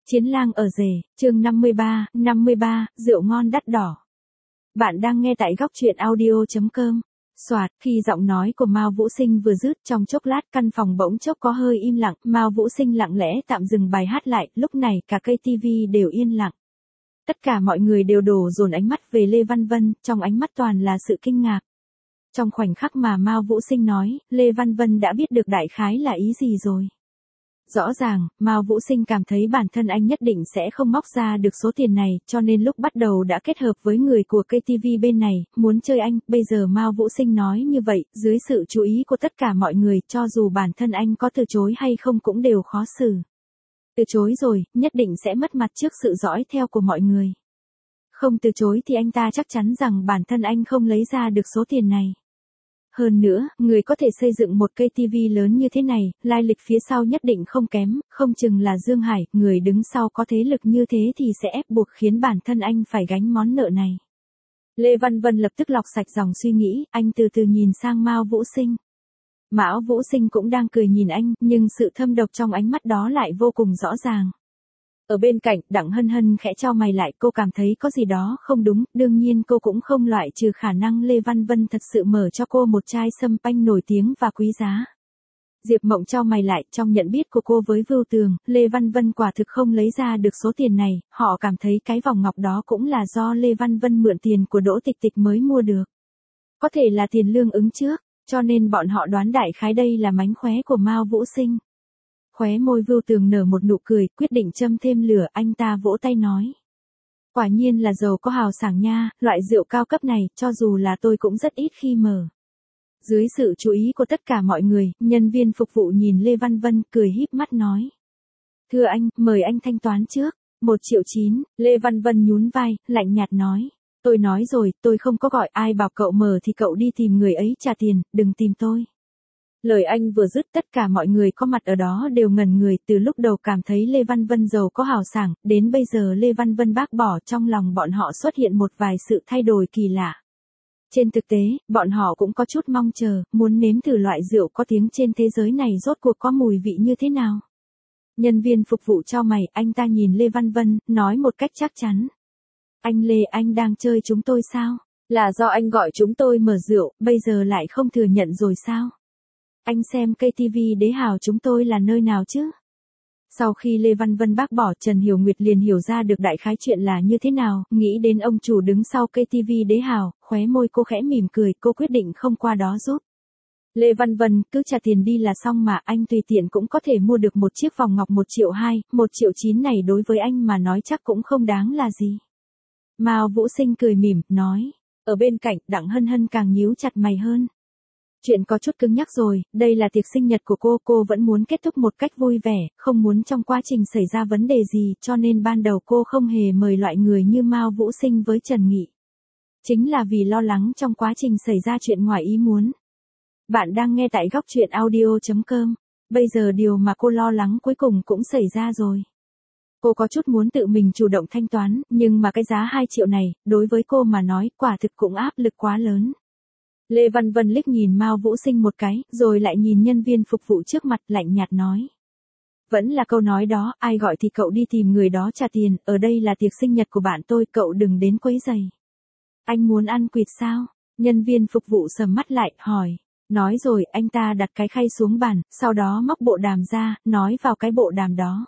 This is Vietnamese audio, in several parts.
Chiến lang ở rể, chương 53, rượu ngon đắt đỏ. Bạn đang nghe tại góc truyện audio.com. Soạt, khi giọng nói của Mao Vũ Sinh vừa dứt, trong chốc lát căn phòng bỗng chốc có hơi im lặng, Mao Vũ Sinh lặng lẽ tạm dừng bài hát lại, lúc này cả cây tivi đều yên lặng. Tất cả mọi người đều đổ dồn ánh mắt về Lê Văn Vân, trong ánh mắt toàn là sự kinh ngạc. Trong khoảnh khắc mà Mao Vũ Sinh nói, Lê Văn Vân đã biết được đại khái là ý gì rồi. Rõ ràng, Mao Vũ Sinh cảm thấy bản thân anh nhất định sẽ không móc ra được số tiền này, cho nên lúc bắt đầu đã kết hợp với người của KTV bên này, muốn chơi anh. Bây giờ Mao Vũ Sinh nói như vậy, dưới sự chú ý của tất cả mọi người, cho dù bản thân anh có từ chối hay không cũng đều khó xử. Từ chối rồi, nhất định sẽ mất mặt trước sự dõi theo của mọi người. Không từ chối thì anh ta chắc chắn rằng bản thân anh không lấy ra được số tiền này. Hơn nữa, người có thể xây dựng một cây TV lớn như thế này, lai lịch phía sau nhất định không kém, không chừng là Dương Hải, người đứng sau có thế lực như thế thì sẽ ép buộc khiến bản thân anh phải gánh món nợ này. Lê Văn Vân lập tức lọc sạch dòng suy nghĩ, anh từ từ nhìn sang Mao Vũ Sinh. Mão Vũ Sinh cũng đang cười nhìn anh, nhưng sự thâm độc trong ánh mắt đó lại vô cùng rõ ràng. Ở bên cạnh, Đặng Hân Hân khẽ chau mày lại, cô cảm thấy có gì đó không đúng, đương nhiên cô cũng không loại trừ khả năng Lê Văn Vân thật sự mở cho cô một chai sâm panh nổi tiếng và quý giá. Diệp Mộng chau mày lại, trong nhận biết của cô với Vưu Tường, Lê Văn Vân quả thực không lấy ra được số tiền này, họ cảm thấy cái vòng ngọc đó cũng là do Lê Văn Vân mượn tiền của Đỗ Tịch Tịch mới mua được. Có thể là tiền lương ứng trước, cho nên bọn họ đoán đại khái đây là mánh khóe của Mao Vũ Sinh. Khóe môi Vưu Tường nở một nụ cười, quyết định châm thêm lửa, anh ta vỗ tay nói. Quả nhiên là giàu có hào sảng nha, loại rượu cao cấp này, cho dù là tôi cũng rất ít khi mở. Dưới sự chú ý của tất cả mọi người, nhân viên phục vụ nhìn Lê Văn Vân, cười híp mắt nói. Thưa anh, mời anh thanh toán trước, 1,9 triệu. Lê Văn Vân nhún vai, lạnh nhạt nói. Tôi nói rồi, tôi không có gọi, ai bảo cậu mở thì cậu đi tìm người ấy trả tiền, đừng tìm tôi. Lời anh vừa dứt, tất cả mọi người có mặt ở đó đều ngẩn người, từ lúc đầu cảm thấy Lê Văn Vân giàu có hào sảng, đến bây giờ Lê Văn Vân bác bỏ, trong lòng bọn họ xuất hiện một vài sự thay đổi kỳ lạ. Trên thực tế, bọn họ cũng có chút mong chờ, muốn nếm thử loại rượu có tiếng trên thế giới này rốt cuộc có mùi vị như thế nào. Nhân viên phục vụ chau mày, anh ta nhìn Lê Văn Vân, nói một cách chắc chắn. Anh Lê, anh đang chơi chúng tôi sao? Là do anh gọi chúng tôi mở rượu, bây giờ lại không thừa nhận rồi sao? Anh xem cây TV Đế Hào chúng tôi là nơi nào chứ? Sau khi Lê Văn Vân bác bỏ, Trần Hiểu Nguyệt liền hiểu ra được đại khái chuyện là như thế nào, nghĩ đến ông chủ đứng sau cây TV Đế Hào, khóe môi cô khẽ mỉm cười, cô quyết định không qua đó giúp. Lê Văn Vân, cứ trả tiền đi là xong mà, anh tùy tiện cũng có thể mua được một chiếc vòng ngọc 1,2 triệu, 1,9 triệu này đối với anh mà nói chắc cũng không đáng là gì. Mao Vũ Sinh cười mỉm, nói. Ở bên cạnh, Đặng Hân Hân càng nhíu chặt mày hơn. Chuyện có chút cứng nhắc rồi, đây là tiệc sinh nhật của cô vẫn muốn kết thúc một cách vui vẻ, không muốn trong quá trình xảy ra vấn đề gì, cho nên ban đầu cô không hề mời loại người như Mao Vũ Sinh với Trần Nghị. Chính là vì lo lắng trong quá trình xảy ra chuyện ngoài ý muốn. Bạn đang nghe tại góc truyện audio.com, bây giờ điều mà cô lo lắng cuối cùng cũng xảy ra rồi. Cô có chút muốn tự mình chủ động thanh toán, nhưng mà cái giá 2 triệu này, đối với cô mà nói, quả thực cũng áp lực quá lớn. Lê Văn Vân liếc nhìn Mao Vũ Sinh một cái, rồi lại nhìn nhân viên phục vụ trước mặt, lạnh nhạt nói. Vẫn là câu nói đó, ai gọi thì cậu đi tìm người đó trả tiền, ở đây là tiệc sinh nhật của bạn tôi, cậu đừng đến quấy rầy. Anh muốn ăn quỵt sao? Nhân viên phục vụ sầm mắt lại, hỏi. Nói rồi, anh ta đặt cái khay xuống bàn, sau đó móc bộ đàm ra, nói vào cái bộ đàm đó.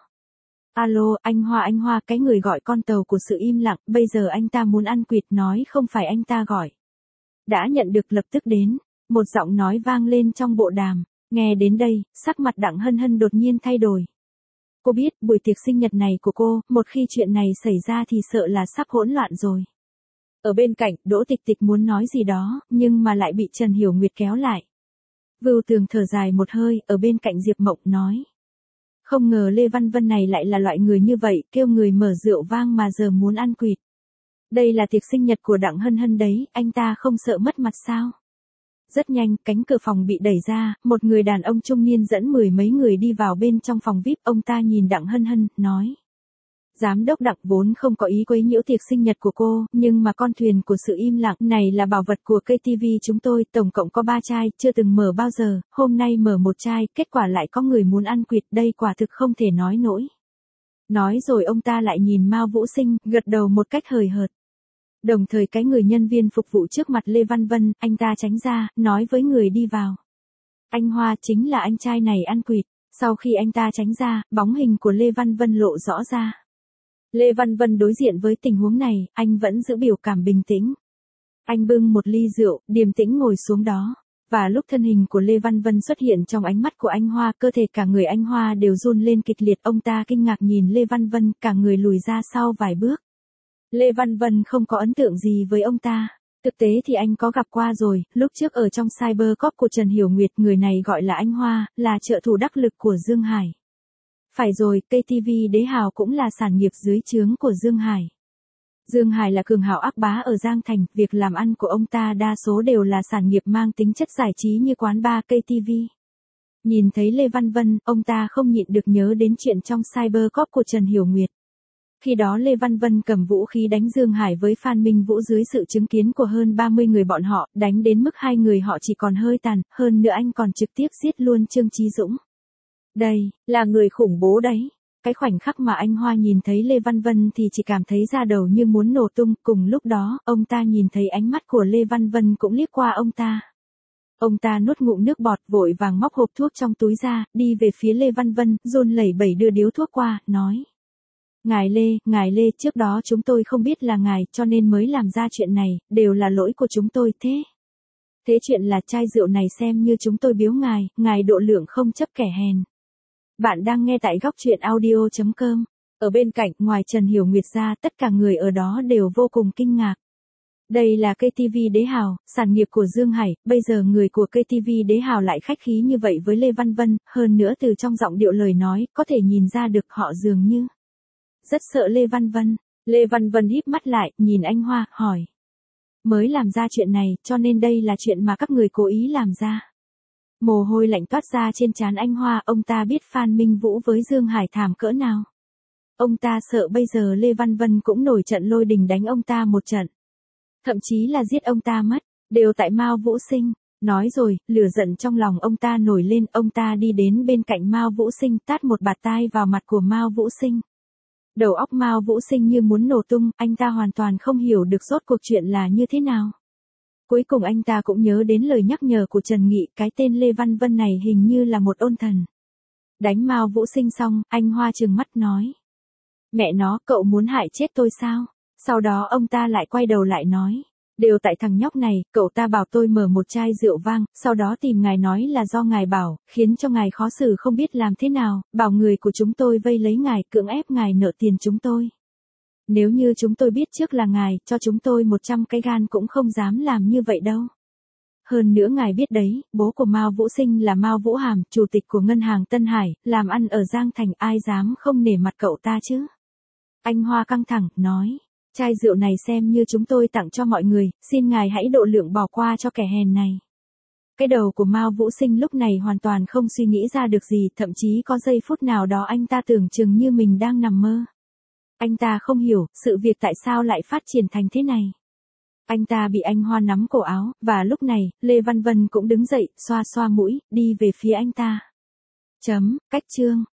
Alo, anh Hoa, cái người gọi con tàu của sự im lặng, bây giờ anh ta muốn ăn quỵt, nói không phải anh ta gọi. Đã nhận được lập tức đến, một giọng nói vang lên trong bộ đàm, nghe đến đây, sắc mặt Đặng Hân Hân đột nhiên thay đổi. Cô biết, buổi tiệc sinh nhật này của cô, một khi chuyện này xảy ra thì sợ là sắp hỗn loạn rồi. Ở bên cạnh, Đỗ Tịch Tịch muốn nói gì đó, nhưng mà lại bị Trần Hiểu Nguyệt kéo lại. Vưu Tường thở dài một hơi, ở bên cạnh Diệp Mộng nói. Không ngờ Lê Văn Vân này lại là loại người như vậy, kêu người mở rượu vang mà giờ muốn ăn quỵt. Đây là tiệc sinh nhật của Đặng Hân Hân đấy, anh ta không sợ mất mặt sao? Rất nhanh, cánh cửa phòng bị đẩy ra, một người đàn ông trung niên dẫn 10 mấy người đi vào bên trong phòng VIP, ông ta nhìn Đặng Hân Hân, nói. Giám đốc Đặng vốn không có ý quấy nhiễu tiệc sinh nhật của cô, nhưng mà con thuyền của sự im lặng này là bảo vật của cây TV chúng tôi, tổng cộng có 3 chai, chưa từng mở bao giờ, hôm nay mở một chai, kết quả lại có người muốn ăn quỵt, đây quả thực không thể nói nổi. Nói rồi ông ta lại nhìn Mao Vũ Sinh, gật đầu một cách hời hợt. Đồng thời cái người nhân viên phục vụ trước mặt Lê Văn Vân, anh ta tránh ra, nói với người đi vào. Anh Hoa chính là anh trai này ăn quỵt. Sau khi anh ta tránh ra, bóng hình của Lê Văn Vân lộ rõ ra. Lê Văn Vân đối diện với tình huống này, anh vẫn giữ biểu cảm bình tĩnh. Anh bưng một ly rượu, điềm tĩnh ngồi xuống đó. Và lúc thân hình của Lê Văn Vân xuất hiện trong ánh mắt của anh Hoa, cơ thể cả người anh Hoa đều run lên kịch liệt. Ông ta kinh ngạc nhìn Lê Văn Vân, cả người lùi ra sau vài bước. Lê Văn Vân không có ấn tượng gì với ông ta. Thực tế thì anh có gặp qua rồi, lúc trước ở trong Cybercorp của Trần Hiểu Nguyệt, người này gọi là anh Hoa, là trợ thủ đắc lực của Dương Hải. Phải rồi, KTV Đế Hào cũng là sản nghiệp dưới trướng của Dương Hải. Dương Hải là cường hào ác bá ở Giang Thành, việc làm ăn của ông ta đa số đều là sản nghiệp mang tính chất giải trí như quán bar KTV. Nhìn thấy Lê Văn Vân, ông ta không nhịn được nhớ đến chuyện trong Cybercorp của Trần Hiểu Nguyệt. Khi đó Lê Văn Vân cầm vũ khí đánh Dương Hải với Phan Minh Vũ dưới sự chứng kiến của hơn 30 người bọn họ, đánh đến mức hai người họ chỉ còn hơi tàn, hơn nữa anh còn trực tiếp giết luôn Trương Chí Dũng. Đây, là người khủng bố đấy. Cái khoảnh khắc mà anh Hoa nhìn thấy Lê Văn Vân thì chỉ cảm thấy da đầu như muốn nổ tung, cùng lúc đó, ông ta nhìn thấy ánh mắt của Lê Văn Vân cũng liếc qua ông ta. Ông ta nuốt ngụm nước bọt, vội vàng móc hộp thuốc trong túi ra, đi về phía Lê Văn Vân, run lẩy bẩy đưa điếu thuốc qua, nói. Ngài Lê, trước đó chúng tôi không biết là ngài, cho nên mới làm ra chuyện này, đều là lỗi của chúng tôi, Thế chuyện là chai rượu này xem như chúng tôi biếu ngài độ lượng không chấp kẻ hèn. Bạn đang nghe tại góc truyện audio.com. Ở bên cạnh, ngoài Trần Hiểu Nguyệt ra, tất cả người ở đó đều vô cùng kinh ngạc. Đây là KTV Đế Hào, sản nghiệp của Dương Hải, bây giờ người của KTV Đế Hào lại khách khí như vậy với Lê Văn Vân, hơn nữa từ trong giọng điệu lời nói, có thể nhìn ra được họ dường như rất sợ Lê Văn Vân. Lê Văn Vân híp mắt lại, nhìn anh Hoa, hỏi. Mới làm ra chuyện này, cho nên đây là chuyện mà các người cố ý làm ra. Mồ hôi lạnh toát ra trên trán anh Hoa, ông ta biết Phan Minh Vũ với Dương Hải thảm cỡ nào. Ông ta sợ bây giờ Lê Văn Vân cũng nổi trận lôi đình đánh ông ta một trận. Thậm chí là giết ông ta mất, đều tại Mao Vũ Sinh. Nói rồi, lửa giận trong lòng ông ta nổi lên, ông ta đi đến bên cạnh Mao Vũ Sinh, tát một bạt tai vào mặt của Mao Vũ Sinh. Đầu óc Mao Vũ Sinh như muốn nổ tung, anh ta hoàn toàn không hiểu được rốt cuộc chuyện là như thế nào. Cuối cùng anh ta cũng nhớ đến lời nhắc nhở của Trần Nghị, cái tên Lê Văn Vân này hình như là một ôn thần. Đánh Mao Vũ Sinh xong, anh Hoa trừng mắt nói. Mẹ nó, cậu muốn hại chết tôi sao? Sau đó ông ta lại quay đầu lại nói. Đều tại thằng nhóc này, cậu ta bảo tôi mở một chai rượu vang, sau đó tìm ngài nói là do ngài bảo, khiến cho ngài khó xử không biết làm thế nào, bảo người của chúng tôi vây lấy ngài, cưỡng ép ngài nợ tiền chúng tôi. Nếu như chúng tôi biết trước là ngài, cho chúng tôi 100 cái gan cũng không dám làm như vậy đâu. Hơn nữa ngài biết đấy, bố của Mao Vũ Sinh là Mao Vũ Hàm, chủ tịch của ngân hàng Tân Hải, làm ăn ở Giang Thành, ai dám không nể mặt cậu ta chứ? Anh Hoa căng thẳng, nói. Chai rượu này xem như chúng tôi tặng cho mọi người, xin ngài hãy độ lượng bỏ qua cho kẻ hèn này. Cái đầu của Mao Vũ Sinh lúc này hoàn toàn không suy nghĩ ra được gì, thậm chí có giây phút nào đó anh ta tưởng chừng như mình đang nằm mơ. Anh ta không hiểu, sự việc tại sao lại phát triển thành thế này. Anh ta bị anh Hoa nắm cổ áo, và lúc này, Lê Văn Vân cũng đứng dậy, xoa xoa mũi, đi về phía anh ta. Cách chương.